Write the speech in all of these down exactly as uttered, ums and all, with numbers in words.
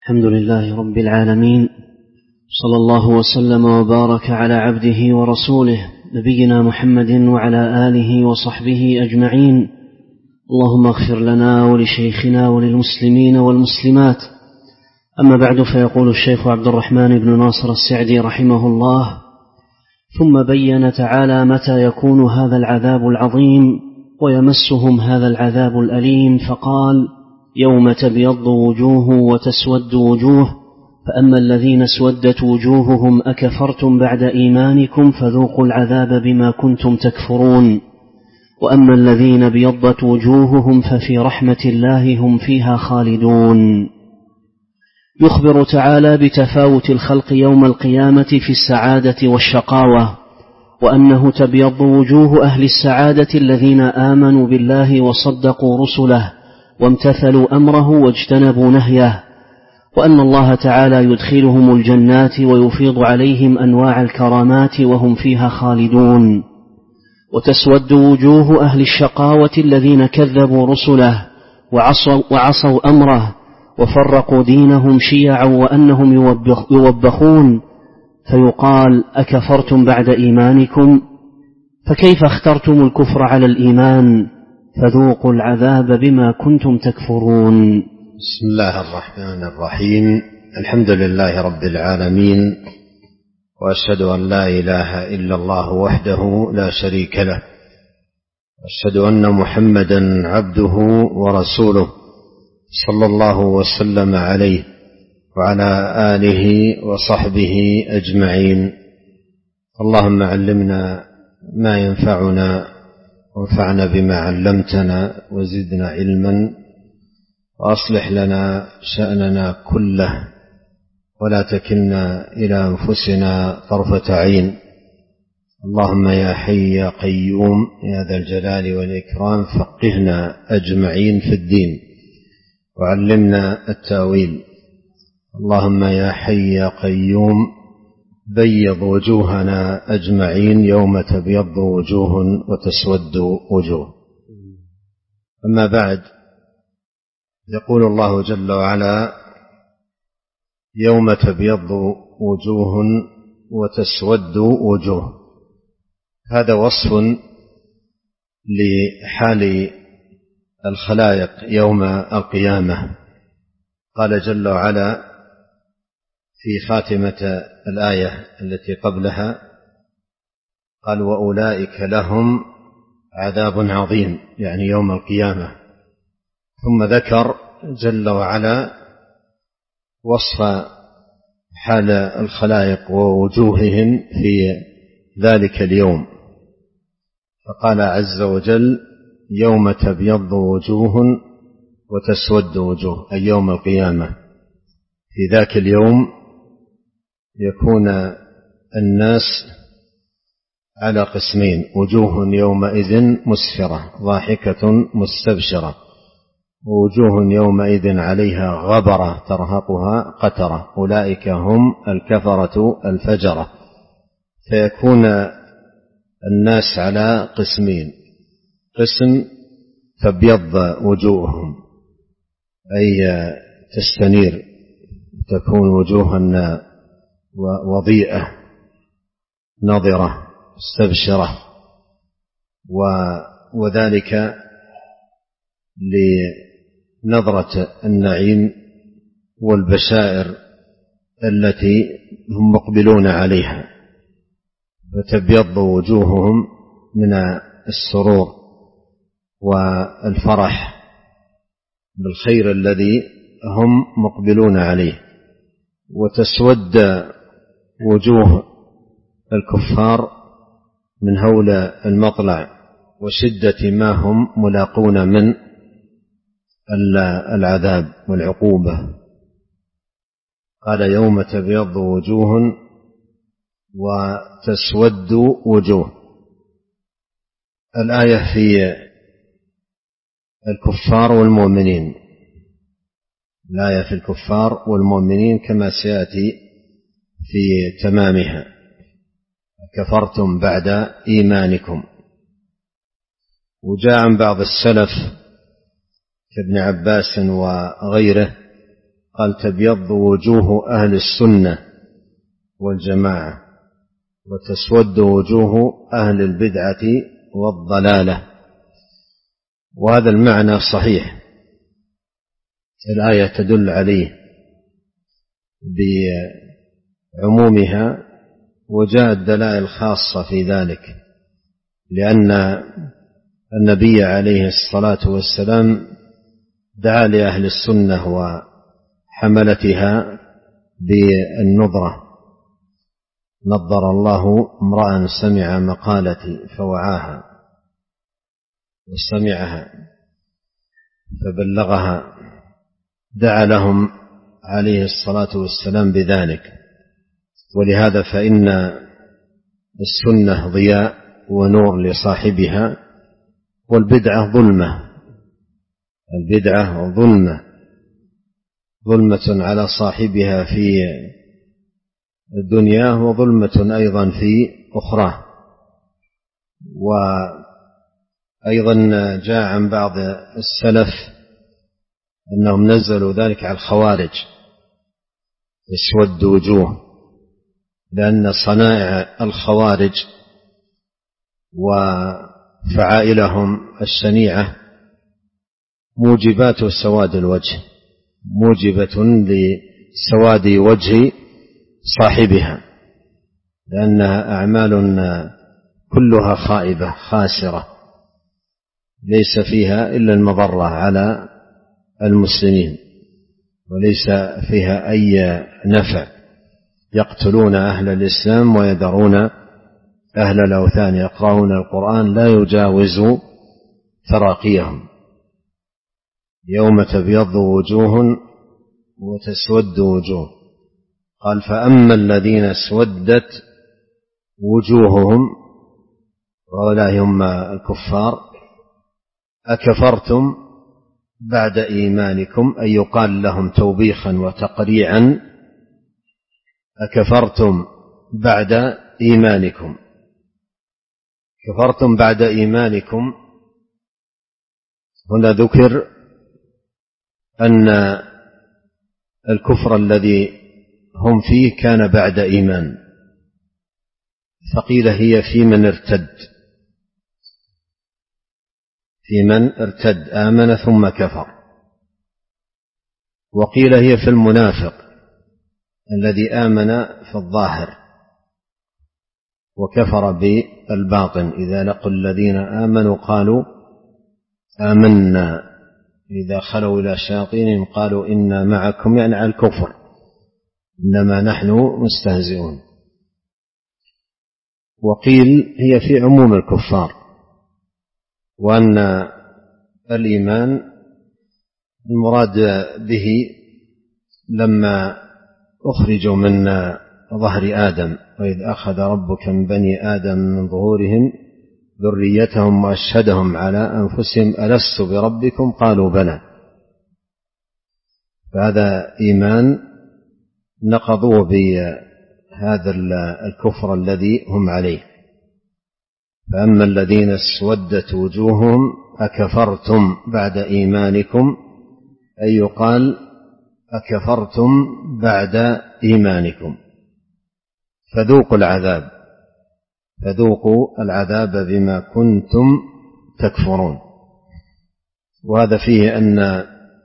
الحمد لله رب العالمين، صلى الله وسلم وبارك على عبده ورسوله نبينا محمد وعلى آله وصحبه أجمعين. اللهم اغفر لنا ولشيخنا وللمسلمين والمسلمات. أما بعد، فيقول الشيخ عبد الرحمن بن ناصر السعدي رحمه الله: ثم بين تعالى متى يكون هذا العذاب العظيم ويمسهم هذا العذاب الأليم، فقال: يوم تبيض وجوه وتسود وجوه، فأما الذين اسودت وجوههم أكفرتم بعد إيمانكم فذوقوا العذاب بما كنتم تكفرون، وأما الذين ابيضت وجوههم ففي رحمة الله هم فيها خالدون. يخبر تعالى بتفاوت الخلق يوم القيامة في السعادة والشقاوة، وأنه تبيض وجوه أهل السعادة الذين آمنوا بالله وصدقوا رسله وامتثلوا أمره واجتنبوا نهيه، وأن الله تعالى يدخلهم الجنات ويفيض عليهم أنواع الكرامات وهم فيها خالدون. وتسود وجوه أهل الشقاوة الذين كذبوا رسله وعصوا, وعصوا أمره وفرقوا دينهم شيعا وأنهم يوبخ يوبخون، فيقال: أكفرتم بعد إيمانكم؟ فكيف اخترتم الكفر على الإيمان؟ فذوقوا العذاب بما كنتم تكفرون. بسم الله الرحمن الرحيم. الحمد لله رب العالمين، وأشهد أن لا إله إلا الله وحده لا شريك له، وأشهد أن محمدا عبده ورسوله صلى الله وسلم عليه وعلى آله وصحبه أجمعين. اللهم علمنا ما ينفعنا وانفعنا بما علمتنا وزدنا علما، وأصلح لنا شأننا كله ولا تكلنا إلى أنفسنا طرفة عين. اللهم يا حي يا قيوم يا ذا الجلال والإكرام فقهنا أجمعين في الدين وعلمنا التأويل. اللهم يا حي يا قيوم بيض وجوهنا أجمعين يوم تبيض وجوه وتسود وجوه. أما بعد، يقول الله جل وعلا: يوم تبيض وجوه وتسود وجوه. هذا وصف لحال الخلائق يوم القيامة. قال جل وعلا في خاتمة الآية التي قبلها، قال: وأولئك لهم عذاب عظيم، يعني يوم القيامة. ثم ذكر جل وعلا وصف حال الخلائق ووجوههم في ذلك اليوم، فقال عز وجل: يوم تبيض وجوه وتسود وجوه، أي يوم القيامة. في ذاك اليوم يكون الناس على قسمين: وجوه يومئذ مسفرة ضاحكة مستبشرة، ووجوه يومئذ عليها غبرة ترهقها قترة، أولئك هم الكفرة الفجرة. فيكون الناس على قسمين: قسم تبيض وجوههم، أي تستنير، تكون وجوهنا وضيئة نضرة مستبشرة، وذلك لنظرة النعيم والبشائر التي هم مقبلون عليها، فتبيض وجوههم من السرور والفرح بالخير الذي هم مقبلون عليه، وتسود وجوه الكفار من هول المطلع وشدة ما هم ملاقون من العذاب والعقوبة. قال: يوم تبيض وجوه وتسود وجوه. الآية في الكفار والمؤمنين، الآية في الكفار والمؤمنين كما سيأتي في تمامها: كفرتم بعد إيمانكم. وجاء عن بعض السلف كابن عباس وغيره قال تبيض وجوه أهل السنة والجماعة وتسود وجوه أهل البدعة والضلالة. وهذا المعنى صحيح، الآية تدل عليه بعمومها، وجاءت دلائل خاصة في ذلك، لأن النبي عليه الصلاة والسلام دعا لأهل السنة وحملتها بالنظرة: نظر الله امرأ سمع مقالتي فوعاها وسمعها فبلغها. دعا لهم عليه الصلاة والسلام بذلك. ولهذا فإن السنة ضياء ونور لصاحبها، والبدعة ظلمة. البدعة ظلمة ظلمة على صاحبها في الدنيا، وظلمة أيضا في أخرى. وأيضا جاء عن بعض السلف أنهم نزلوا ذلك على الخوارج، يسود وجوه، لأن صنائع الخوارج وفعائلهم الشنيعة موجبات سواد الوجه، موجبة لسواد وجه صاحبها، لأنها أعمال كلها خائبة خاسرة ليس فيها إلا المضرة على المسلمين، وليس فيها أي نفع. يقتلون أهل الإسلام ويذرون أهل الأوثان، يقرؤون القرآن لا يجاوز تراقيهم. يوم تبيض وجوه وتسود وجوه. قال فأما الذين اسودت وجوههم، وهؤلاء هم الكفار، أكفرتم بعد إيمانكم، أي يقال لهم توبيخا وتقريعا: أكفرتم بعد إيمانكم. كفرتم بعد إيمانكم، هنا ذكر أن الكفر الذي هم فيه كان بعد إيمان، فقيل هي في من ارتد، في من ارتد آمن ثم كفر. وقيل هي في المنافق الذي آمن في الظاهر وكفر بالباطن. إذا لقوا الذين آمنوا قالوا آمنا، إذا خلوا إلى شياطينهم قالوا إنا معكم، يعني على الكفر، إنما نحن مستهزئون. وقيل هي في عموم الكفار، وأن الإيمان المراد به لما أخرجوا من ظهر آدم: وإذ أخذ ربك من بني آدم من ظهورهم ذريتهم وأشهدهم على أنفسهم ألست بربكم قالوا بلى. فهذا إيمان نقضوا بهذا الكفر الذي هم عليه. فأما الذين اسودت وجوههم أكفرتم بعد إيمانكم، أي يقال أكفرتم بعد إيمانكم، فذوقوا العذاب، فذوقوا العذاب بما كنتم تكفرون. وهذا فيه أن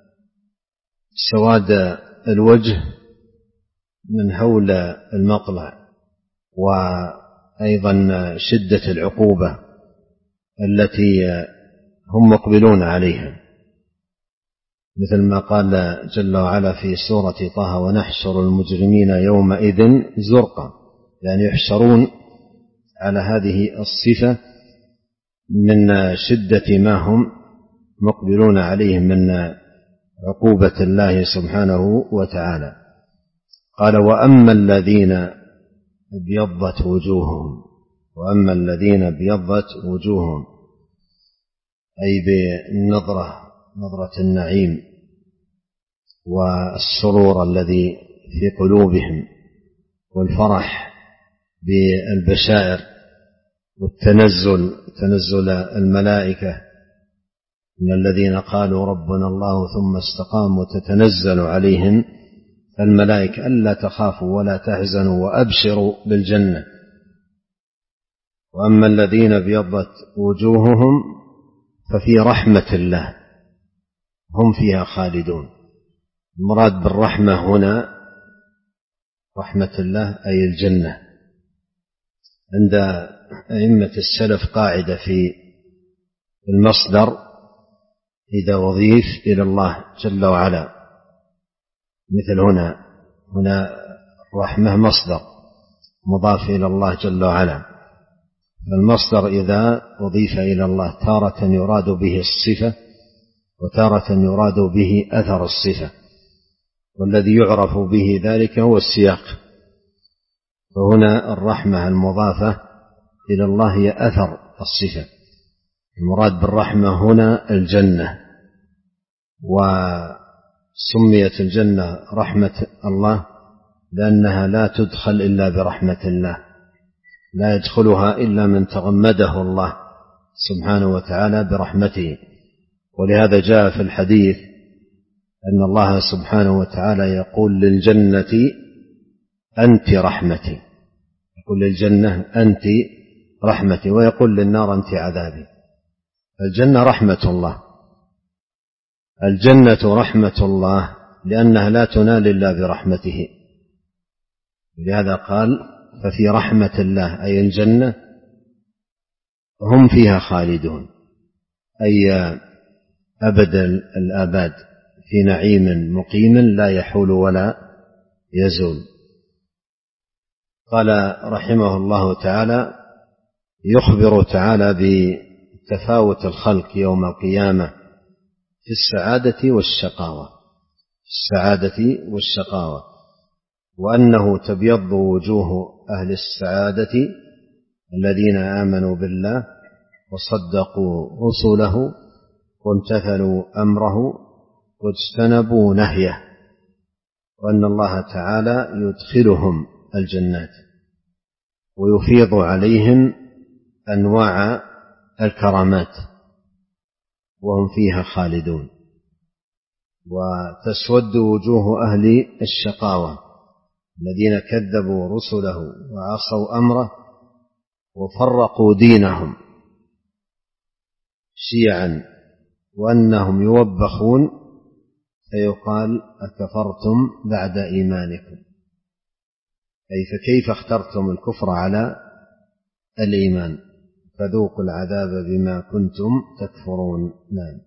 سواد الوجه من هول المطلع، وأيضا شدة العقوبة التي هم مقبلون عليها، مثل ما قال جل وعلا في سورة طه: ونحشر المجرمين يومئذ زرقا، يعني يحشرون على هذه الصفة من شدة ما هم مقبلون عليه من عقوبة الله سبحانه وتعالى. قال وأما الذين ابيضت وجوههم، وأما الذين ابيضت وجوههم أي بالنظرة، نظرة النعيم والسرور الذي في قلوبهم، والفرح بالبشائر، والتنزل، تنزل الملائكة إن الذين قالوا ربنا الله ثم استقاموا تتنزل عليهم الملائكة ألا تخافوا ولا تحزنوا وأبشروا بالجنة. وأما الذين ابيضت وجوههم ففي رحمة الله هم فيها خالدون. المراد بالرحمة هنا رحمة الله أي الجنة. عند أئمة السلف قاعدة في المصدر إذا أضيف إلى الله جل وعلا، مثل هنا هنا رحمة مصدر مضاف إلى الله جل وعلا، المصدر إذا أضيف إلى الله تارة يراد به الصفة وتارة يراد به أثر الصفة، والذي يعرف به ذلك هو السياق. فهنا الرحمة المضافة إلى الله هي أثر الصفة. المراد بالرحمة هنا الجنة، وسميت الجنة رحمة الله لأنها لا تدخل إلا برحمة الله، لا يدخلها إلا من تغمده الله سبحانه وتعالى برحمته. ولهذا جاء في الحديث أن الله سبحانه وتعالى يقول للجنة أنت رحمتي، يقول للجنة أنت رحمتي، ويقول للنار أنت عذابي. الجنة رحمة الله، الجنة رحمة الله لأنها لا تنال إلا برحمته. لهذا قال ففي رحمة الله أي الجنة هم فيها خالدون، أي أبد الآباد في نعيم مقيم لا يحول ولا يزول. قال رحمه الله تعالى يخبر تعالى بتفاوت الخلق يوم القيامة في السعادة والشقاوة، السعادة والشقاوة، وأنه تبيض وجوه أهل السعادة الذين آمنوا بالله وصدقوا رسله وامتثلوا أمره واجتنبوا نهيه، وأن الله تعالى يدخلهم الجنات ويفيض عليهم أنواع الكرامات وهم فيها خالدون. وتسود وجوه أهل الشقاوة الذين كذبوا رسله وعصوا أمره وفرقوا دينهم شيعا وأنهم يوبخون، فيقال أكفرتم بعد إيمانكم، أي فكيف اخترتم الكفر على الإيمان، فذوقوا العذاب بما كنتم تكفرون. نعم.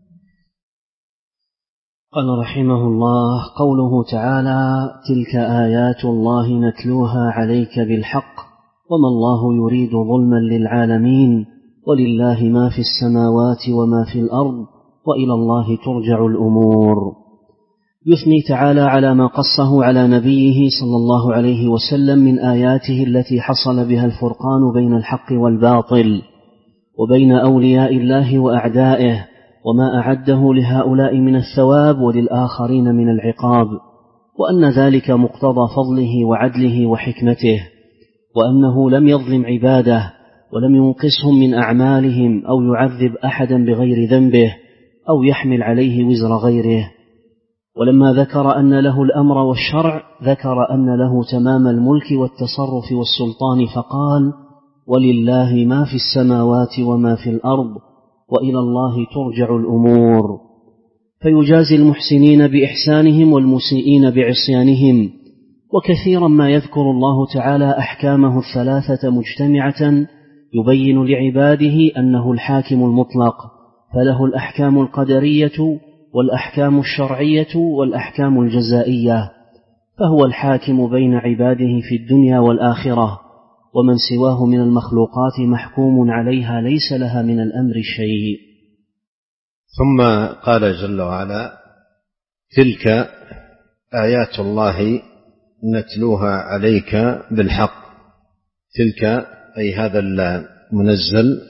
قال رحمه الله قوله تعالى تلك آيات الله نتلوها عليك بالحق وما الله يريد ظلما للعالمين ولله ما في السماوات وما في الأرض وإلى الله ترجع الأمور. يثني تعالى على ما قصه على نبيه صلى الله عليه وسلم من آياته التي حصل بها الفرقان بين الحق والباطل وبين أولياء الله وأعدائه، وما أعده لهؤلاء من الثواب وللآخرين من العقاب، وأن ذلك مقتضى فضله وعدله وحكمته، وأنه لم يظلم عباده ولم ينقصهم من أعمالهم أو يعذب أحدا بغير ذنبه أو يحمل عليه وزر غيره. ولما ذكر أن له الأمر والشرع ذكر أن له تمام الملك والتصرف والسلطان، فقال ولله ما في السماوات وما في الأرض وإلى الله ترجع الأمور. فيجازي المحسنين بإحسانهم والمسيئين بعصيانهم. وكثيرا ما يذكر الله تعالى أحكامه الثلاثة مجتمعة يبين لعباده أنه الحاكم المطلق، فله الأحكام القدرية والأحكام الشرعية والأحكام الجزائية، فهو الحاكم بين عباده في الدنيا والآخرة، ومن سواه من المخلوقات محكوم عليها ليس لها من الأمر شيء. ثم قال جل وعلا تلك آيات الله نتلوها عليك بالحق. تلك أي هذا المنزل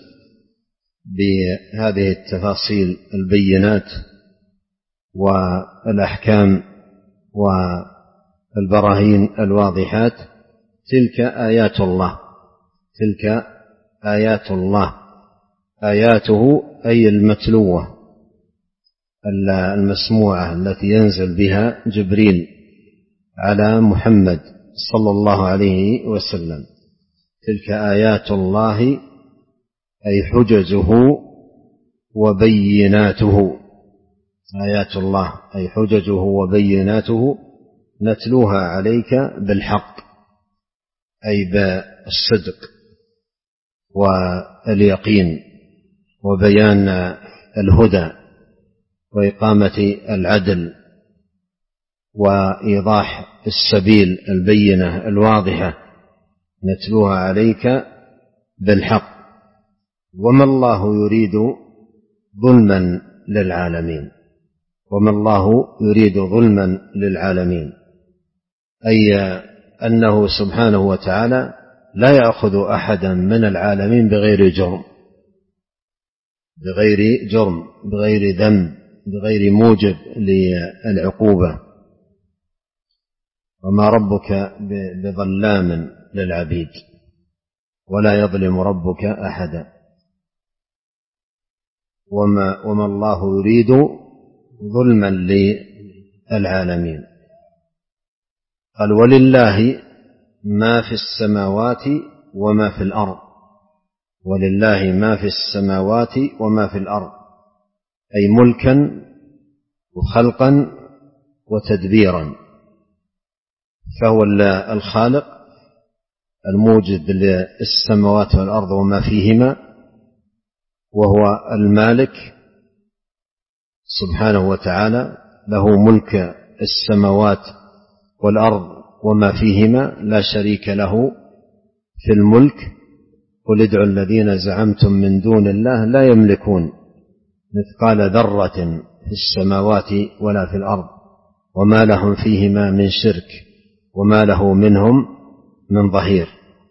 بهذه التفاصيل البينات والأحكام والبراهين الواضحات، تلك آيات الله، تلك آيات الله، آياته أي المتلوة المسموعة التي ينزل بها جبريل على محمد صلى الله عليه وسلم. تلك آيات الله أي حججه وبيناته، آيات الله أي حججه وبيناته نتلوها عليك بالحق أي بالصدق واليقين وبيان الهدى وإقامة العدل وإيضاح السبيل البينة الواضحة نتلوها عليك بالحق. وما الله يريد ظلما للعالمين، وما الله يريد ظلما للعالمين أي أنه سبحانه وتعالى لا يأخذ أحدا من العالمين بغير جرم، بغير جرم بغير ذنب بغير موجب للعقوبة. وما ربك بظلام للعبيد ولا يظلم ربك أحدا. وما, وما الله يريد ظلما للعالمين. قال ولله ما في السماوات وما في الأرض، ولله ما في السماوات وما في الأرض أي ملكا وخلقا وتدبيرا، فهو الخالق الموجد للسماوات والأرض وما فيهما، وهو المالك سبحانه وتعالى له ملك السماوات والأرض وما فيهما، لا شريك له في الملك. قل ادعوا الذين زعمتم من دون الله لا يملكون مثقال ذرة في السماوات ولا في الأرض وما لهم فيهما من شرك وما له منهم من ظهير.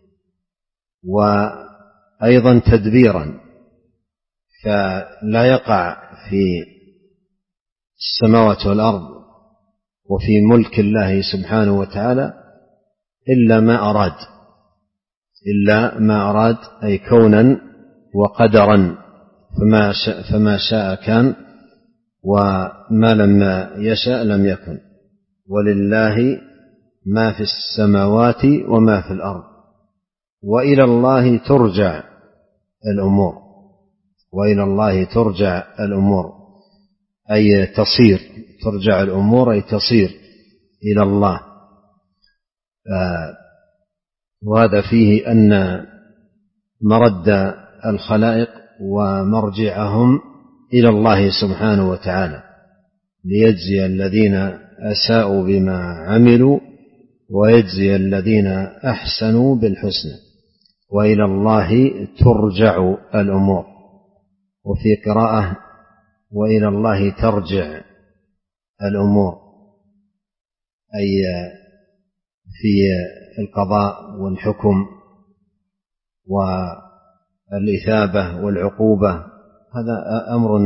وأيضا تدبيرا، فلا يقع في السماوات والأرض وفي ملك الله سبحانه وتعالى إلا ما أراد، إلا ما أراد أي كونا وقدرا، فما شاء, فما شاء كان وما لم يشاء لم يكن. ولله ما في السماوات وما في الأرض وإلى الله ترجع الأمور، وإلى الله ترجع الأمور أي تصير، ترجع الأمور أي تصير إلى الله. وهذا فيه أن مرد الخلائق ومرجعهم إلى الله سبحانه وتعالى ليجزي الذين أساءوا بما عملوا ويجزي الذين أحسنوا بالحسنى، وإلى الله ترجع الأمور. وفي قراءة وإلى الله ترجع الأمور أي في القضاء والحكم والإثابة والعقوبة، هذا أمر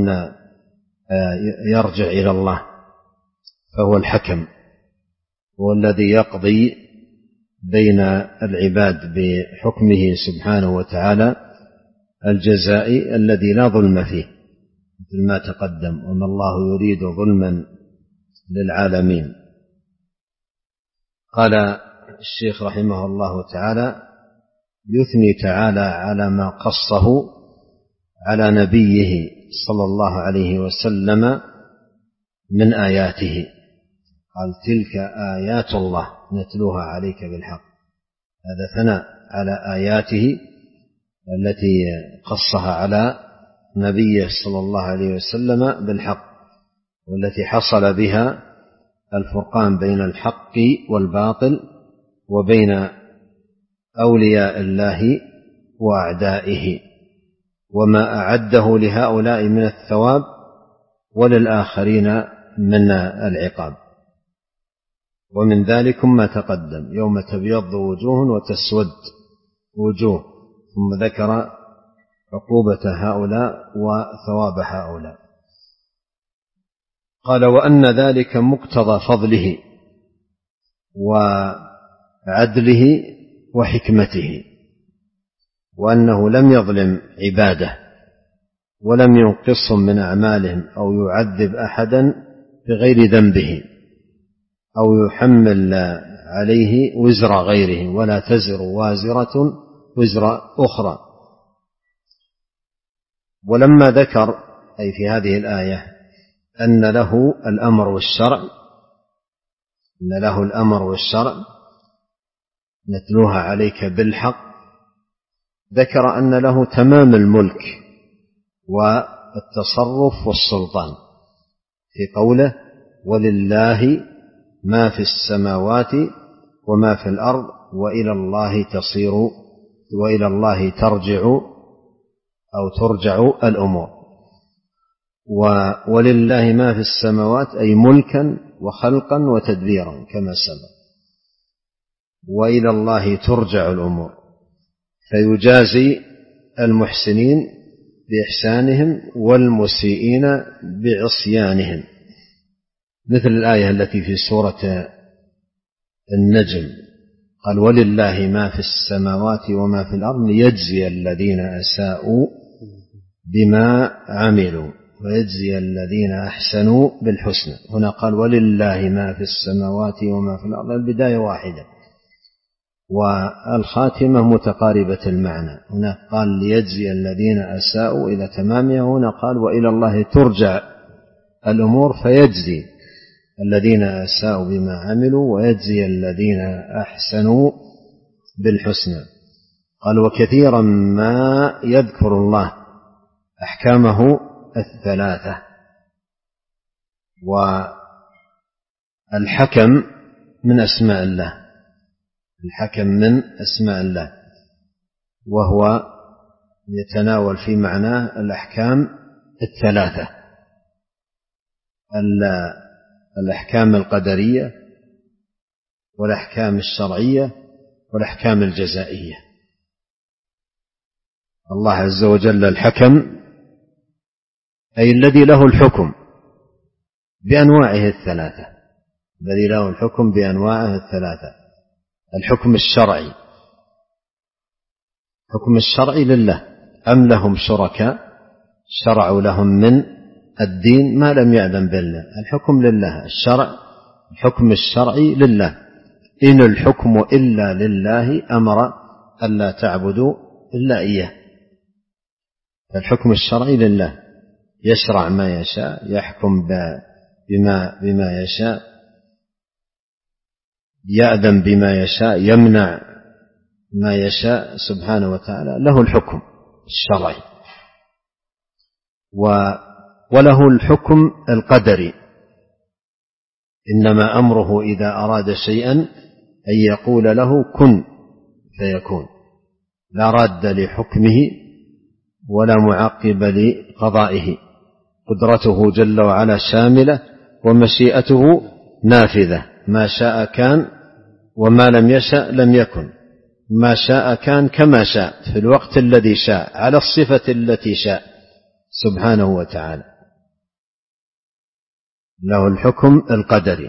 يرجع إلى الله، فهو الحكم، هو الذي يقضي بين العباد بحكمه سبحانه وتعالى الجزائي الذي لا ظلم فيه، مثل ما تقدم وما الله يريد ظلما للعالمين. قال الشيخ رحمه الله تعالى يثني تعالى على ما قصه على نبيه صلى الله عليه وسلم من آياته. قال تلك آيات الله نتلوها عليك بالحق، هذا ثناء على آياته التي قصها على نبيه صلى الله عليه وسلم بالحق، والتي حصل بها الفرقان بين الحق والباطل وبين أولياء الله وأعدائه، وما أعده لهؤلاء من الثواب وللآخرين من العقاب. ومن ذلك ما تقدم يوم تبيض وجوه وتسود وجوه، ثم ذكر عقوبة هؤلاء وثواب هؤلاء. قال وأن ذلك مقتضى فضله وعدله وحكمته، وأنه لم يظلم عباده ولم ينقصهم من أعمالهم أو يعذب أحدا بغير ذنبه أو يحمل عليه وزر غيره، ولا تزر وازرة وزر أخرى. ولما ذكر أي في هذه الآية أن له الأمر والشرع أن له الأمر والشرع نتلوها عليك بالحق، ذكر أن له تمام الملك والتصرف والسلطان في قوله ولله ما في السماوات وما في الأرض وإلى الله تصير وإلى الله ترجع أو ترجع الأمور. ولله ما في السماوات أي ملكا وخلقا وتدبيرا كما سبق، وإلى الله ترجع الأمور، فيجازي المحسنين بإحسانهم والمسيئين بعصيانهم، مثل الآية التي في سورة النجم قال ولله ما في السماوات وما في الأرض ليجزي الذين أساءوا بما عملوا ويجزي الذين أحسنوا بالحسنى. هنا قال ولله ما في السماوات وما في الأرض، البداية واحدة والخاتمة متقاربة المعنى. هنا قال ليجزي الذين أساءوا إلى تمامها، هنا قال وإلى الله ترجع الأمور فيجزي الذين أساءوا بما عملوا ويجزي الذين أحسنوا بالحسنى. قال وكثيرا ما يذكر الله أحكامه الثلاثة. والحكم من أسماء الله، الحكم من أسماء الله، وهو يتناول في معناه الأحكام الثلاثة، الأحكام القدرية والأحكام الشرعية والأحكام الجزائية. الله عز وجل الحكم أي الذي له الحكم بأنواعه الثلاثة، الذي له الحكم بأنواعه الثلاثة. الحكم الشرعي، الحكم الشرعي لله، أم لهم شركاء شرعوا لهم من الدين ما لم يأذن به الله. الحكم لله، الشرع الحكم الشرعي لله، إن الحكم إلا لله أمر ألا تعبدوا إلا إياه. الحكم الشرعي لله، يشرع ما يشاء، يحكم بما, بما يشاء، يأذن بما يشاء، يمنع ما يشاء سبحانه وتعالى، له الحكم الشرعي. وله الحكم القدري، إنما أمره إذا أراد شيئا أن يقول له كن فيكون، لا راد لحكمه ولا معقب لقضائه. قدرته جل وعلا شاملة ومشيئته نافذة، ما شاء كان وما لم يشأ لم يكن، ما شاء كان كما شاء في الوقت الذي شاء على الصفة التي شاء سبحانه وتعالى. له الحكم القدري.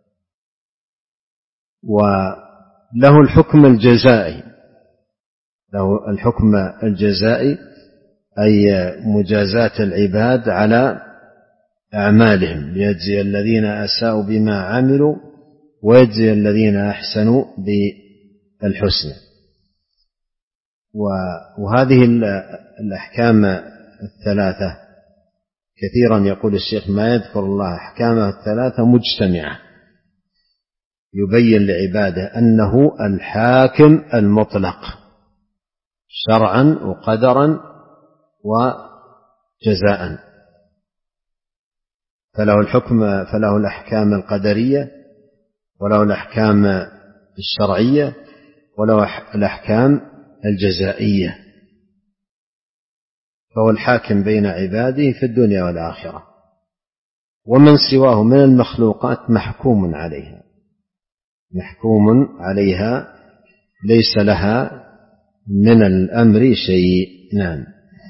وله الحكم الجزائي، له الحكم الجزائي أي مجازاة العباد على أعمالهم، ليجزي الذين أساءوا بما عملوا ويجزي الذين أحسنوا بالحسنى. وهذه الأحكام الثلاثة كثيرا يقول الشيخ ما يذكر الله أحكامه الثلاثة مجتمعة، يبين لعباده أنه الحاكم المطلق شرعا وقدرا وجزاء. فله الحكم، فله الأحكام القدرية وله الأحكام الشرعية وله الأحكام الجزائية، فهو الحاكم بين عباده في الدنيا والآخرة. ومن سواه من المخلوقات محكوم عليها، محكوم عليها ليس لها من الأمر شيء. نعم.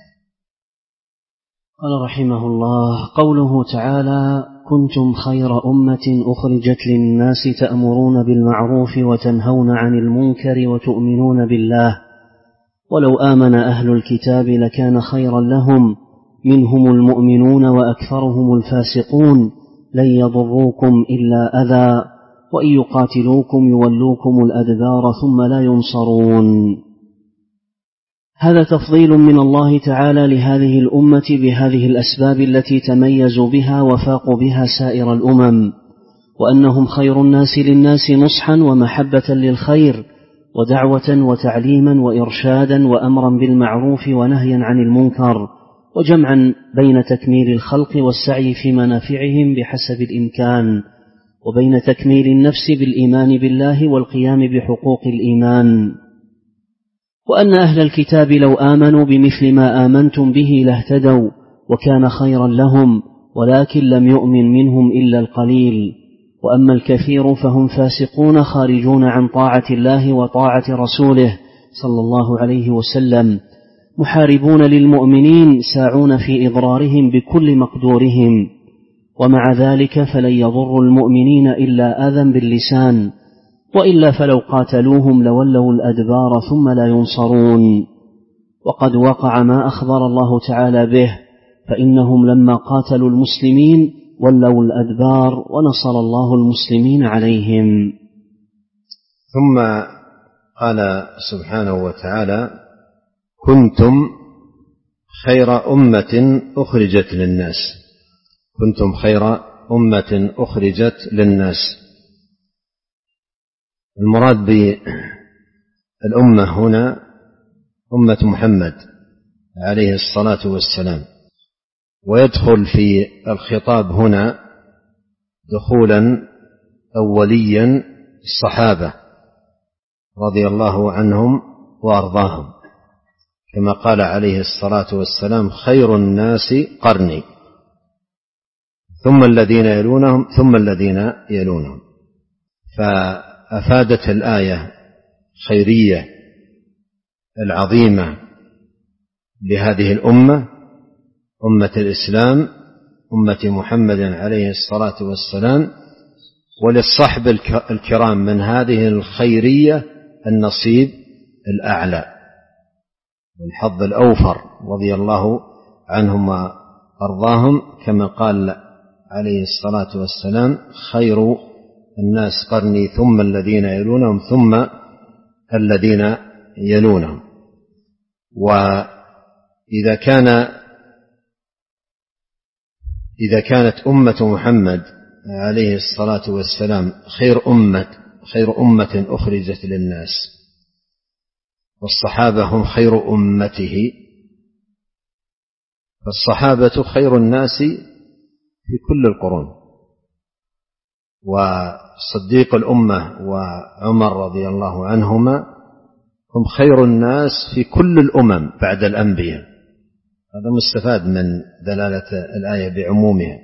قال رحمه الله: قوله تعالى: كنتم خير أمة أخرجت للناس تأمرون بالمعروف وتنهون عن المنكر وتؤمنون بالله، ولو آمن أهل الكتاب لكان خيرا لهم منهم المؤمنون وأكثرهم الفاسقون لن يضروكم إلا أذى وإن يقاتلوكم يولوكم الأدبار ثم لا ينصرون. هذا تفضيل من الله تعالى لهذه الأمة بهذه الأسباب التي تميزوا بها وفاقوا بها سائر الأمم، وأنهم خير الناس للناس نصحا ومحبة للخير ودعوة وتعليما وإرشادا وأمرا بالمعروف ونهيا عن المنكر، وجمعا بين تكميل الخلق والسعي في منافعهم بحسب الإمكان، وبين تكميل النفس بالإيمان بالله والقيام بحقوق الإيمان. وأن أهل الكتاب لو آمنوا بمثل ما آمنتم به لاهتدوا وكان خيرا لهم، ولكن لم يؤمن منهم إلا القليل، وأما الكثير فهم فاسقون خارجون عن طاعة الله وطاعة رسوله صلى الله عليه وسلم، محاربون للمؤمنين ساعون في إضرارهم بكل مقدورهم، ومع ذلك فلن يضروا المؤمنين إلا أذى باللسان، وإلا فلو قاتلوهم لولوا الأدبار ثم لا ينصرون. وقد وقع ما أخبر الله تعالى به، فإنهم لما قاتلوا المسلمين ولوا الأدبار ونصر الله المسلمين عليهم. ثم قال سبحانه وتعالى: كنتم خير أمة أخرجت للناس. كنتم خير أمة أخرجت للناس. المراد بالأمة هنا أمة محمد عليه الصلاة والسلام، ويدخل في الخطاب هنا دخولا أوليا الصحابة رضي الله عنهم وأرضاهم، كما قال عليه الصلاة والسلام: خير الناس قرني ثم الذين يلونهم ثم الذين يلونهم. فأفادت الآية خيرية العظيمة لهذه الأمة، أمة الإسلام، أمة محمد عليه الصلاة والسلام، وللصحب الكرام من هذه الخيرية النصيب الأعلى والحظ الأوفر رضي الله عنهم وأرضاهم، كما قال عليه الصلاة والسلام: خير الناس قرني ثم الذين يلونهم ثم الذين يلونهم. وإذا كان إذا كانت أمة محمد عليه الصلاة والسلام خير أمة خير أمة أخرجت للناس، والصحابة هم خير أمته، فالصحابة خير الناس في كل القرون، وصديق الأمة وعمر رضي الله عنهما هم خير الناس في كل الأمم بعد الأنبياء. هذا مستفاد من دلالة الآية بعمومها،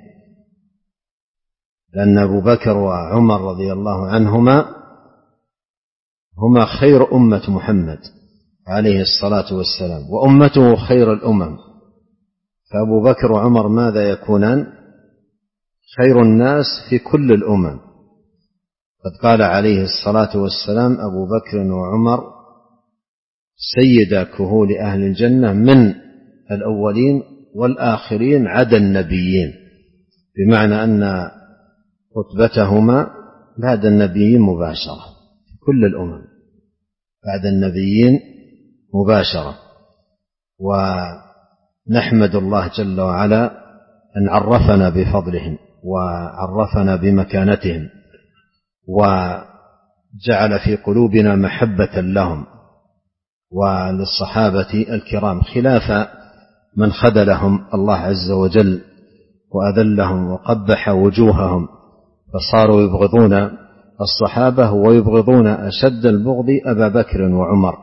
لأن أبو بكر وعمر رضي الله عنهما هما خير أمة محمد عليه الصلاة والسلام، وأمته خير الأمم، فأبو بكر وعمر ماذا يكونان؟ خير الناس في كل الأمم. قد قال عليه الصلاة والسلام: أبو بكر وعمر سيدا كهول أهل الجنة من الأولين والآخرين عدا النبيين، بمعنى أن رتبتهما بعد النبيين مباشرة في كل الأمم، بعد النبيين مباشرة. ونحمد الله جل وعلا أن عرفنا بفضلهم وعرفنا بمكانتهم، وجعل في قلوبنا محبة لهم وللصحابة الكرام، خلاف من خذلهم الله عز وجل وأذلهم وقبح وجوههم، فصاروا يبغضون الصحابة ويبغضون أشد البغض أبا بكر وعمر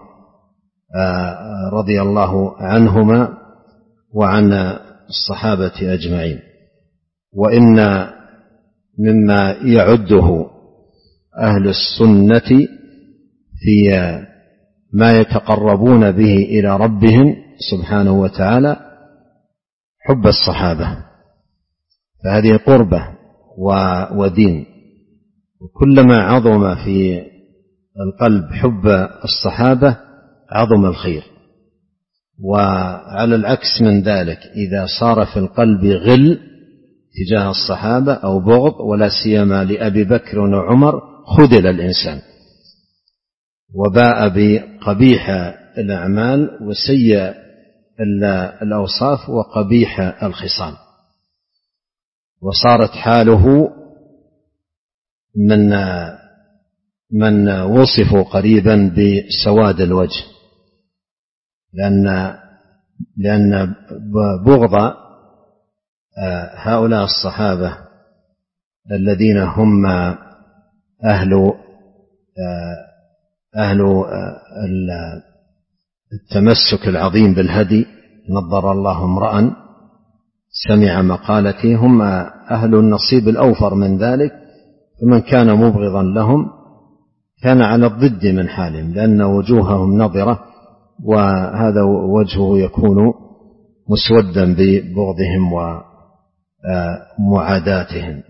رضي الله عنهما وعن الصحابة أجمعين. وإن مما يعده أهل السنة في ما يتقربون به إلى ربهم سبحانه وتعالى حب الصحابة، فهذه قربة ودين، وكلما عظم في القلب حب الصحابة عظم الخير، وعلى العكس من ذلك إذا صار في القلب غل تجاه الصحابة أو بغض، ولا سيما لأبي بكر وعمر، خذل الإنسان وباء بقبيح الأعمال وسيء الأوصاف وقبيح الخصال، وصارت حاله من من وصفوا قريبا بسواد الوجه، لأن لأن بغض هؤلاء الصحابة الذين هم أهل أهل التمسك العظيم بالهدي، نضر الله امرأ سمع مقالتي، هم أهل النصيب الأوفر من ذلك. فمن كان مبغضا لهم كان على الضد من حالهم، لأن وجوههم نضرة وهذا وجهه يكون مسودا ببغضهم ومعاداتهم.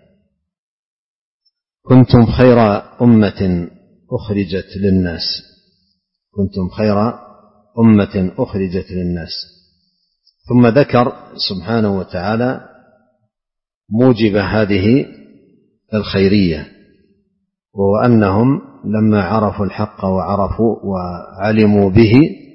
كنتم خير أمة أخرجت للناس كنتم خير أمة أخرجت للناس ثم ذكر سبحانه وتعالى موجب هذه الخيرية، وهو أنهم لما عرفوا الحق وعرفوا وعلموا به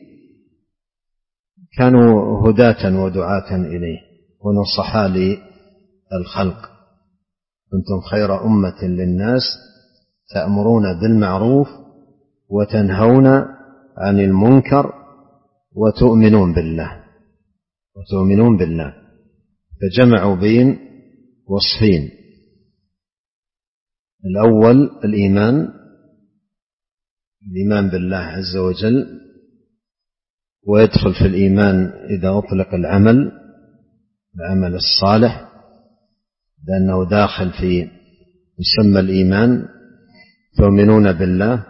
كانوا هداة ودعاة إليه ونصحا للخلق. كنتم خير أمة للناس تأمرون بالمعروف وتنهون عن المنكر وتؤمنون بالله وتؤمنون بالله فجمعوا بين وصفين: الأول الإيمان الإيمان بالله عز وجل، ويدخل في الإيمان إذا أطلق العمل العمل الصالح، لأنه داخل في يسمى الإيمان. تؤمنون بالله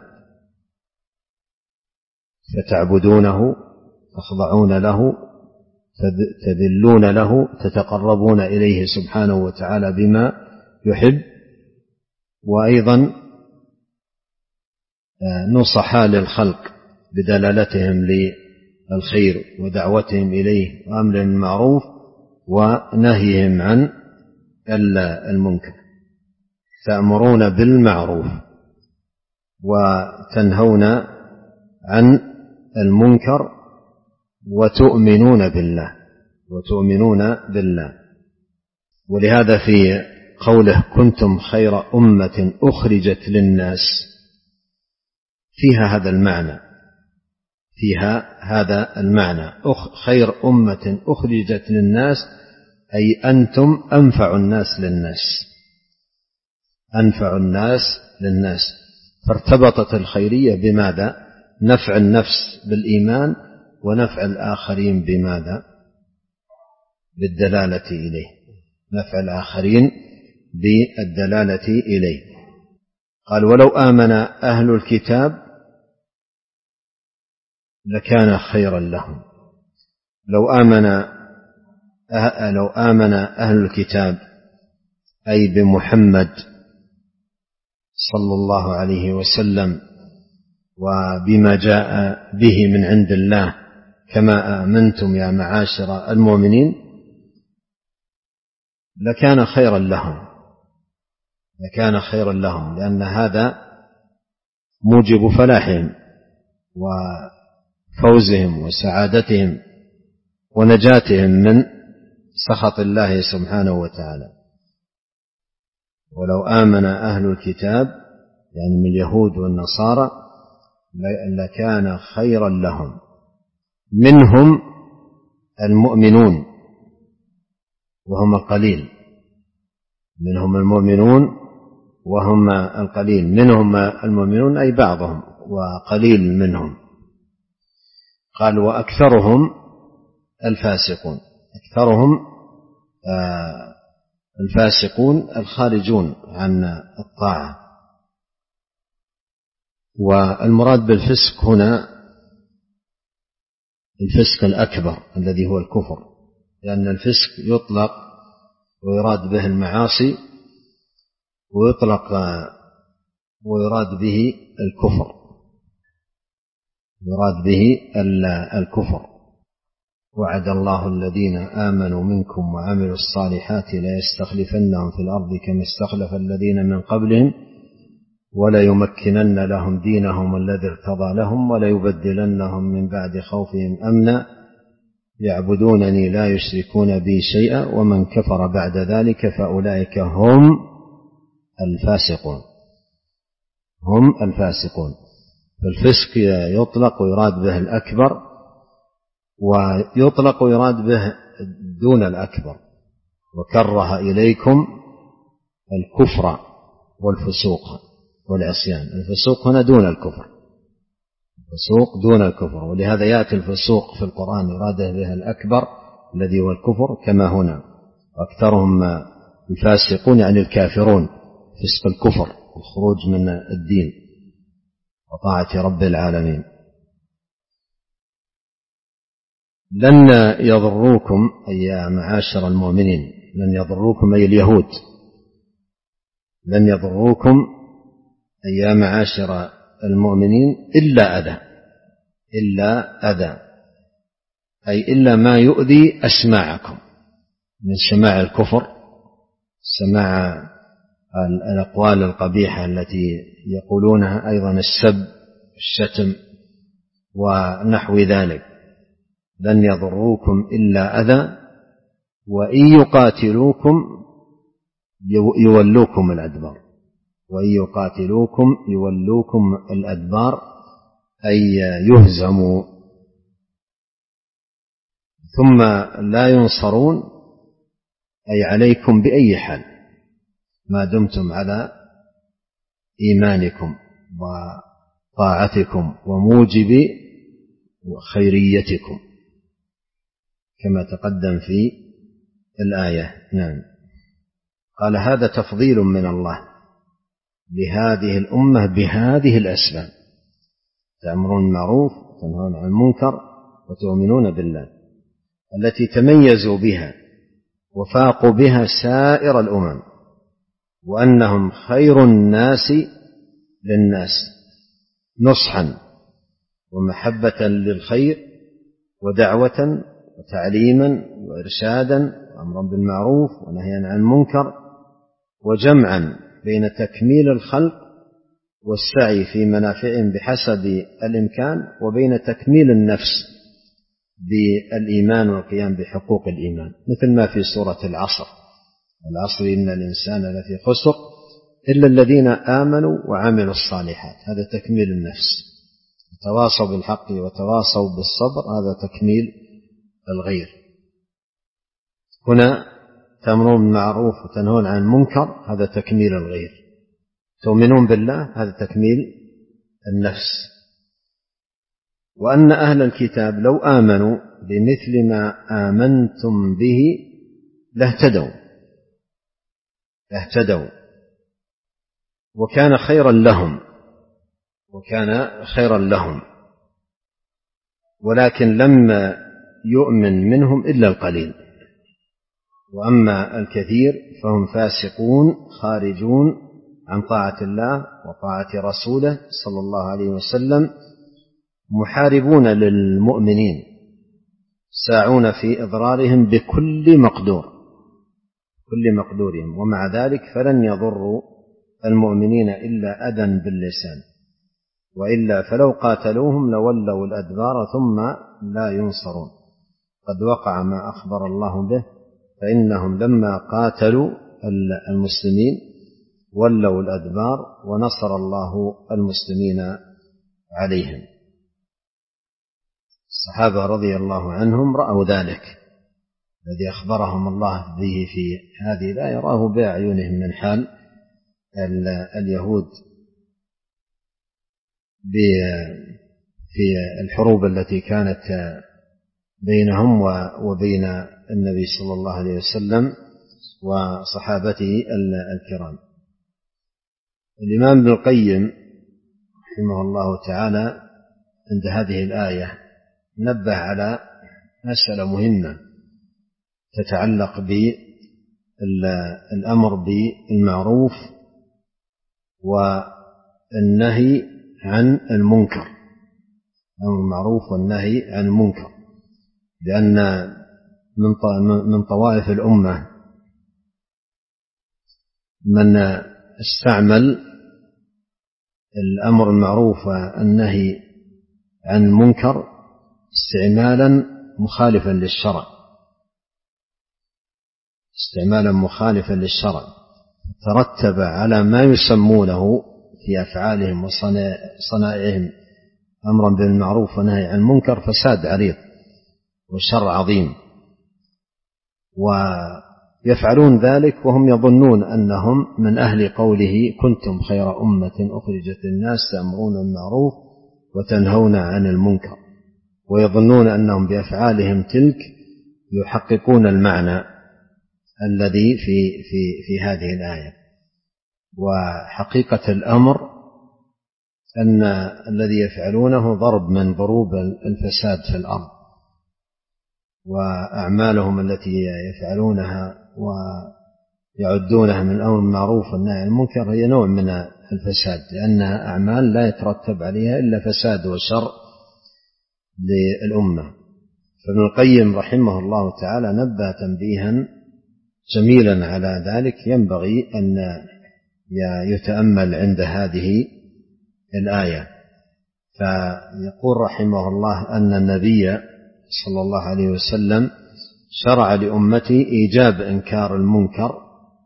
فتعبدونه، تخضعون له، تذلون له، تتقربون إليه سبحانه وتعالى بما يحب، وأيضا نصحا للخلق بدلالتهم للخير ودعوتهم إليه وأمر بالمعروف ونهيهم عن المنكر. تأمرون بالمعروف وتنهون عن المنكر وتؤمنون بالله وتؤمنون بالله ولهذا في قوله كنتم خير أمة أخرجت للناس فيها هذا المعنى فيها هذا المعنى خير أمة أخرجت للناس، أي أنتم أنفع الناس للناس أنفع الناس للناس فارتبطت الخيرية بماذا؟ نفع النفس بالإيمان ونفع الآخرين بماذا؟ بالدلالة إليه نفع الآخرين بالدلالة إليه. قال ولو آمن أهل الكتاب لكان خيرا لهم. لو آمن لو آمن أهل الكتاب أي بمحمد صلى الله عليه وسلم وبما جاء به من عند الله كما آمنتم يا معاشر المؤمنين لكان خيرا لهم لكان خيرا لهم لأن هذا موجب فلاحهم وفوزهم وسعادتهم ونجاتهم من سخط الله سبحانه وتعالى. ولو آمن أهل الكتاب يعني من اليهود والنصارى لكان خيرا لهم، منهم المؤمنون وهم القليل منهم المؤمنون وهم القليل منهم المؤمنون أي بعضهم وقليل منهم. قال وأكثرهم الفاسقون أكثرهم آه الفاسقون الخارجون عن الطاعة. والمراد بالفسق هنا الفسق الأكبر الذي هو الكفر، لأن الفسق يطلق ويراد به المعاصي ويطلق ويراد به الكفر يراد به الكفر وعد الله الذين آمنوا منكم وعملوا الصالحات ليستخلفنهم في الأرض كما استخلف الذين من قبلهم وليمكنن لهم دينهم الذي ارتضى لهم وليبدلنهم من بعد خوفهم أمنا يعبدونني لا يشركون بي شيئا ومن كفر بعد ذلك فأولئك هم الفاسقون هم الفاسقون. فالفسق يطلق ويراد به الأكبر، ويطلق ويراد به دون الأكبر. وكره إليكم الكفر والفسوق والعصيان. الفسوق هنا دون الكفر، الفسوق دون الكفر، ولهذا يأتي الفسوق في القرآن يراد به الأكبر الذي هو الكفر كما هنا. وأكثرهم الفاسقون يعني الكافرون، فسق الكفر الخروج من الدين وطاعة رب العالمين. لن يضروكم أي يا معاشر المؤمنين، لن يضروكم أي اليهود، لن يضروكم أي يا معاشر المؤمنين إلا أذى، إلا أذى أي إلا ما يؤذي أسماعكم من سماع الكفر، سماع الأقوال القبيحة التي يقولونها، أيضا السب الشتم ونحو ذلك. لن يضروكم إلا أذى وإن يقاتلوكم يولوكم الأدبار، وإن يقاتلوكم يولوكم الأدبار أي يهزموا ثم لا ينصرون، أي عليكم بأي حال ما دمتم على إيمانكم وطاعتكم وموجب خيريتكم كما تقدم في الآية. نعم. قال هذا تفضيل من الله لهذه الأمة بهذه الأسباب: تأمرون بالمعروف وتنهون عن المنكر وتؤمنون بالله، التي تميزوا بها وفاقوا بها سائر الأمم، وأنهم خير الناس للناس نصحا ومحبة للخير ودعوة وتعليما وإرشادا وأمرا بالمعروف ونهيا عن المنكر، وجمعا بين تكميل الخلق والسعي في منافعهم بحسب الإمكان، وبين تكميل النفس بالإيمان والقيام بحقوق الإيمان، مثل ما في سورة العصر: والعصر إن الإنسان لفي خسر إلا الذين آمنوا وعملوا الصالحات. هذا تكميل النفس. تواصوا بالحق وتواصوا بالصبر، هذا تكميل الغير. هنا تأمرون بالمعروف وتنهون عن المنكر، هذا تكميل الغير. تؤمنون بالله، هذا تكميل النفس. وأن أهل الكتاب لو آمنوا بمثل ما آمنتم به لاهتدوا لاهتدوا وكان خيرا لهم وكان خيرا لهم ولكن لم يؤمن منهم إلا القليل، وأما الكثير فهم فاسقون خارجون عن طاعة الله وطاعة رسوله صلى الله عليه وسلم، محاربون للمؤمنين، ساعون في إضرارهم بكل مقدور كل مقدورهم، ومع ذلك فلن يضروا المؤمنين إلا أذى باللسان، وإلا فلو قاتلوهم لولوا الأدبار ثم لا ينصرون. قد وقع ما أخبر الله به، فإنهم لما قاتلوا المسلمين ولوا الأدبار ونصر الله المسلمين عليهم. الصحابة رضي الله عنهم رأوا ذلك الذي أخبرهم الله به في هذه الآية، رأوه بأعينهم من حال اليهود في الحروب التي كانت بينهم وبين النبي صلى الله عليه وسلم وصحابته الكرام. الإمام ابن القيم رحمه الله تعالى عند هذه الآية نبه على مسألة مهمة تتعلق بالأمر بالمعروف والنهي عن المنكر، الأمر بالمعروف والنهي عن المنكر، لأن من طوائف الأمة من استعمل الأمر المعروف والنهي عن المنكر استعمالا مخالفا للشرع استعمالا مخالفا للشرع ترتب على ما يسمونه في أفعالهم وصنائعهم أمرا بالمعروف ونهي عن المنكر فساد عريض وشر عظيم، ويفعلون ذلك وهم يظنون أنهم من أهل قوله كنتم خير أمة أخرجت للناس تأمرون بالمعروف وتنهون عن المنكر، ويظنون أنهم بأفعالهم تلك يحققون المعنى الذي في, في, في هذه الآية. وحقيقة الأمر أن الذي يفعلونه ضرب من ضروب الفساد في الأرض، وأعمالهم التي يفعلونها ويعدونها من الأمر بالمعروف والنهي عن المنكر هي نوع من الفساد، لأنها أعمال لا يترتب عليها إلا فساد وشر للأمة. فابن القيم رحمه الله تعالى نبه تنبيها جميلا على ذلك ينبغي أن يتأمل عند هذه الآية. فيقول رحمه الله أن النبي صلى الله عليه وسلم شرع لأمتي إيجاب إنكار المنكر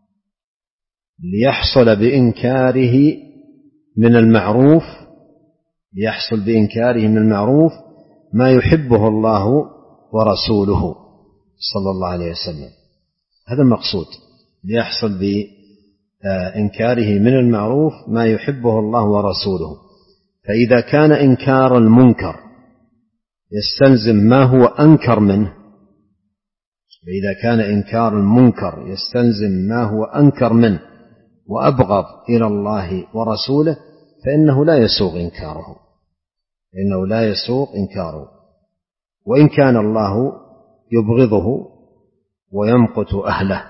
ليحصل بإنكاره من المعروف ليحصل بإنكاره من المعروف ما يحبه الله ورسوله صلى الله عليه وسلم. هذا المقصود، ليحصل بإنكاره من المعروف ما يحبه الله ورسوله. فإذا كان إنكار المنكر يستلزم ما هو أنكر منه فإذا كان إنكار المنكر يستلزم ما هو أنكر منه وأبغض إلى الله ورسوله فإنه لا يسوغ إنكاره إنه لا يسوغ إنكاره وإن كان الله يبغضه ويمقت أهله.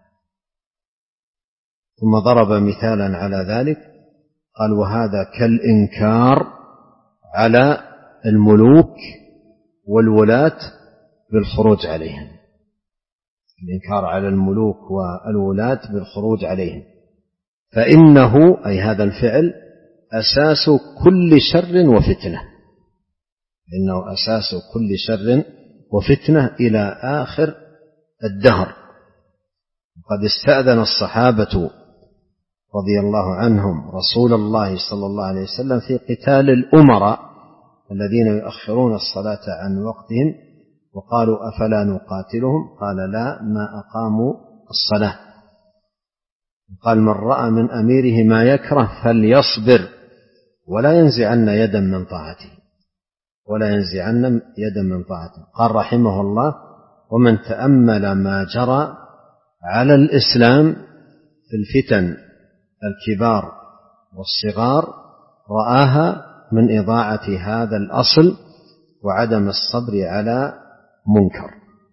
ثم ضرب مثالا على ذلك قال وهذا كالإنكار على الملوك والولاة بالخروج عليهم الإنكار على الملوك والولاة بالخروج عليهم فإنه أي هذا الفعل أساس كل شر وفتنة إنه أساس كل شر وفتنة إلى آخر الدهر. قد استأذن الصحابة رضي الله عنهم رسول الله صلى الله عليه وسلم في قتال الأمراء الذين يؤخرون الصلاة عن وقتهم وقالوا أفلا نقاتلهم قال لا ما أقاموا الصلاة. قال من رأى من أميره ما يكره فليصبر ولا ينزعن يدا من طاعته ولا ينزعن يدا من طاعته. قال رحمه الله ومن تأمل ما جرى على الإسلام في الفتن الكبار والصغار رآها من إضاعة هذا الأصل وعدم الصبر على منكر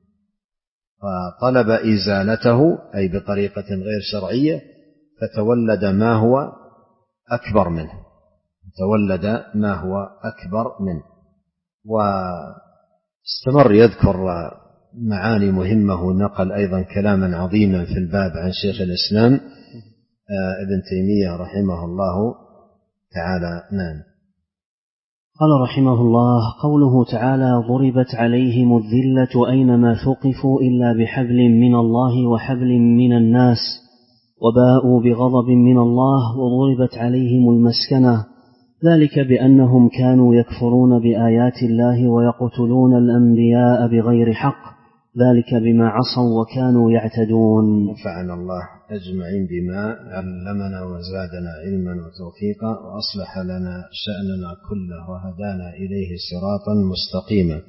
فطلب إزالته أي بطريقة غير شرعية فتولد ما هو أكبر منه تولد ما هو أكبر منه. واستمر يذكر معاني مهمة ونقل أيضا كلاما عظيما في الباب عن شيخ الإسلام ابن تيمية رحمه الله تعالى. نعم. قال رحمه الله قوله تعالى ضربت عليهم الذلة أينما ثقفوا إلا بحبل من الله وحبل من الناس وباءوا بغضب من الله وضربت عليهم المسكنة ذلك بأنهم كانوا يكفرون بآيات الله ويقتلون الأنبياء بغير حق ذلك بما عصوا وكانوا يعتدون. نفعنا الله أجمعين بما علمنا وزادنا علما وتوفيقا وأصلح لنا شأننا كله وهدانا إليه صراطا مستقيما.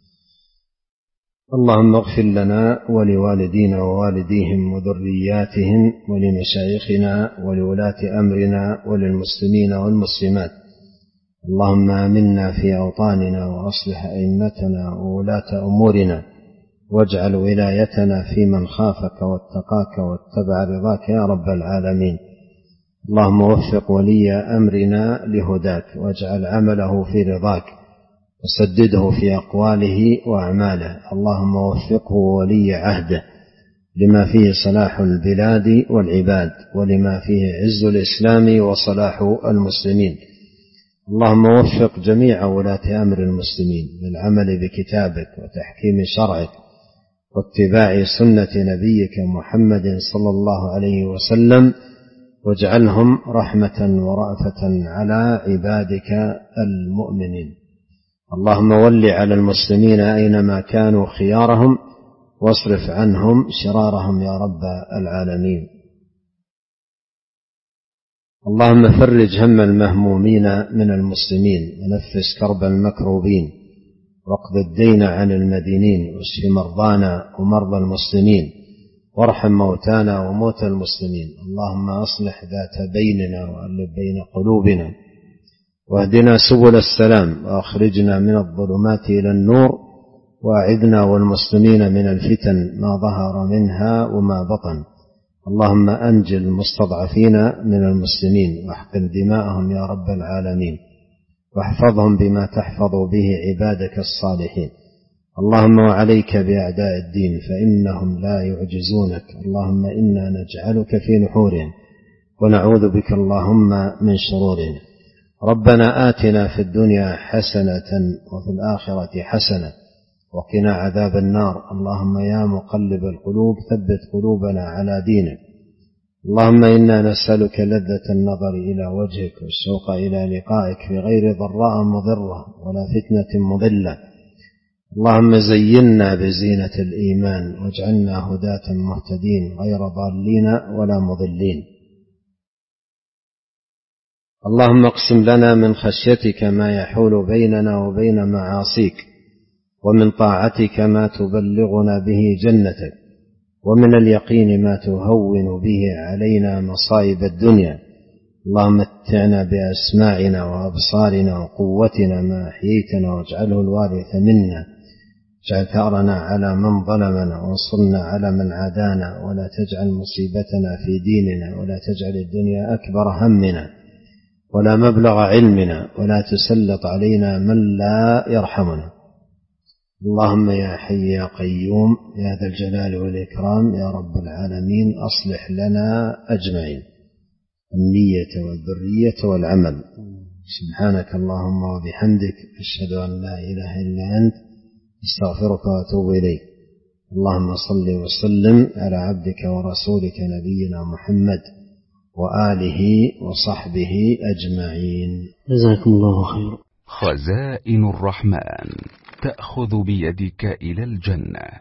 اللهم اغفر لنا ولوالدينا ووالديهم وذرياتهم ولمشايخنا ولولاة أمرنا وللمسلمين والمسلمات. اللهم آمنا في أوطاننا وأصلح أئمتنا وولاة أمورنا واجعل ولايتنا في من خافك واتقاك واتبع رضاك يا رب العالمين. اللهم وفق ولي أمرنا لهداك واجعل عمله في رضاك وسدده في أقواله وأعماله. اللهم وفقه ولي عهده لما فيه صلاح البلاد والعباد، ولما فيه عز الإسلام وصلاح المسلمين. اللهم وفق جميع ولاة أمر المسلمين للعمل بكتابك وتحكيم شرعك واتباع سنة نبيك محمد صلى الله عليه وسلم، واجعلهم رحمة ورأفة على عبادك المؤمنين. اللهم ول على المسلمين أينما كانوا خيارهم، واصرف عنهم شرارهم يا رب العالمين. اللهم فرج هم المهمومين من المسلمين، ونفس كرب المكروبين، واقض الدين عن المدينين، واشف مرضانا ومرضى المسلمين، وارحم موتانا وموتى المسلمين. اللهم أصلح ذات بيننا وألف بين قلوبنا، واهدنا سبل السلام، وأخرجنا من الظلمات إلى النور، وأعذنا والمسلمين من الفتن ما ظهر منها وما بطن. اللهم أنجِ المستضعفين من المسلمين، واحقن دماءهم يا رب العالمين، واحفظهم بما تحفظ به عبادك الصالحين. اللهم وعليك بأعداء الدين فإنهم لا يعجزونك. اللهم إنا نجعلك في نحورهم، ونعوذ بك اللهم من شرورهم. ربنا آتنا في الدنيا حسنة وفي الآخرة حسنة وقنا عذاب النار. اللهم يا مقلب القلوب ثبت قلوبنا على دينك. اللهم إنا نسألك لذة النظر إلى وجهك والشوق إلى لقائك في غير ضراء مضرة ولا فتنة مضلة. اللهم زينا بزينة الإيمان، واجعلنا هداة مهتدين غير ضالين ولا مضلين. اللهم اقسم لنا من خشيتك ما يحول بيننا وبين معاصيك، ومن طاعتك ما تبلغنا به جنتك، ومن اليقين ما تهون به علينا مصائب الدنيا. اللهم متعنا بأسماعنا وأبصارنا وقوتنا ما أحييتنا، واجعله الوارث منا، اجعل ثأرنا على من ظلمنا، وانصرنا على من عادانا، ولا تجعل مصيبتنا في ديننا، ولا تجعل الدنيا أكبر همنا ولا مبلغ علمنا، ولا تسلط علينا من لا يرحمنا. اللهم يا حي يا قيوم يا ذا الجلال والإكرام يا رب العالمين، أصلح لنا أجمعين النية والذرية والعمل. سبحانك اللهم وبحمدك، أشهد أن لا إله إلا أنت، استغفرك وأتوب إليك. اللهم صل وسلم على عبدك ورسولك نبينا محمد وآله وصحبه أجمعين. جزاكم الله خيرا. خزائن الرحمن تأخذ بيدك إلى الجنة.